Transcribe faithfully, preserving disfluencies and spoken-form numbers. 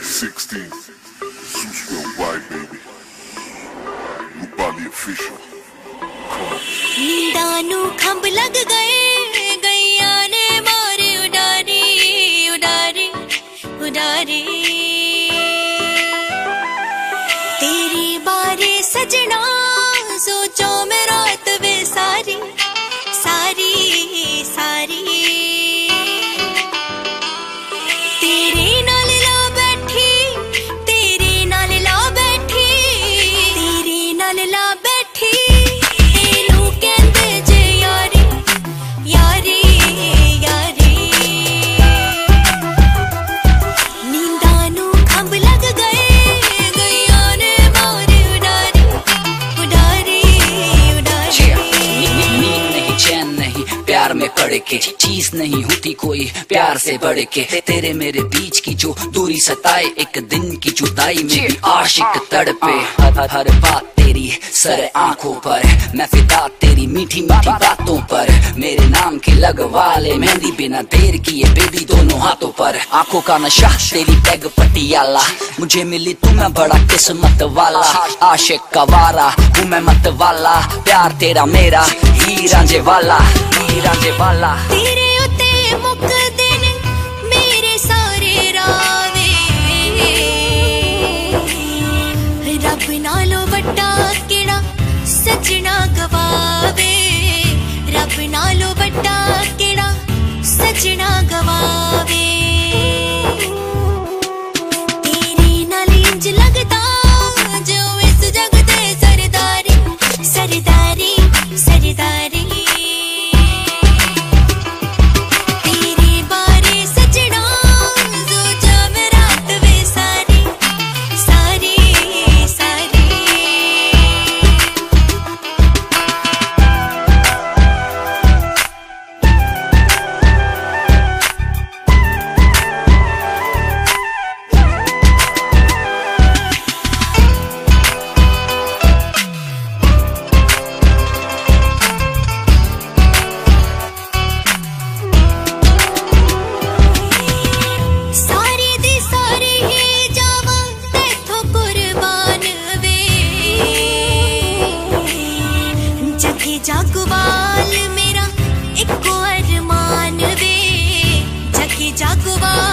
sixteen, Zeus Worldwide, baby. Rubali official. Come on. नींदां नू खंभ लग गए, गैया ने मारे उडारी, उडारी, उडारी। तेरी बारे सजना सोचो मैं रात वे सारी, सारी, सारी। तेरे नाल ला बैठी, तेरे नाल ला बैठी, तेरे नाल ला बैठी। एनू कहंदे जे यारी, यारी, यारी। नींदां नू खंभ लग गए, गैया ने मारे उडारी, उडारी, उडारी। नींद नहीं, चैन नहीं, प्यार में कड़के, चीज नहीं होती कोई प्यार से बढ़ के। तेरे मेरे बीच की जो दूरी सताए, एक दिन की जुदाई में भी आशिक तड़पे। हर, हर बात तेरी सर आंखों पर, मैं फिदा तेरी मीठी मीठी बातों पर। मेरे नाम की लगवा ले मेहंदी बिना देर किए बेबी दोनों हाथों पर। आंखों का नशा तेरी पैग पटियाला, मुझे मिली तू मैं बड़ा किस्मत वाला। आशिक का वारा हूँ मैं मत वाला, प्यार तेरा मेरा ही रांझे वाला, ही रांझे वाला। तेरे उते मुकदे ने मेरे सारे रावे, रब नालों वड्डा केड़ा सजना गवावे, रब नालों वड्डा केड़ा सजना गवावे। तेरे नाल इंज लगदा जो इस जग दे सरदारी, सरदारी, सरदारी। तेरे बारे सजना सोचा मैं रात वे सारी, सारी, सारी। सारी दी सारी ही जावा तेथों कुर्बान वे, जगे जागवाल मेरा इको अरमान वे, जगे जागवाल।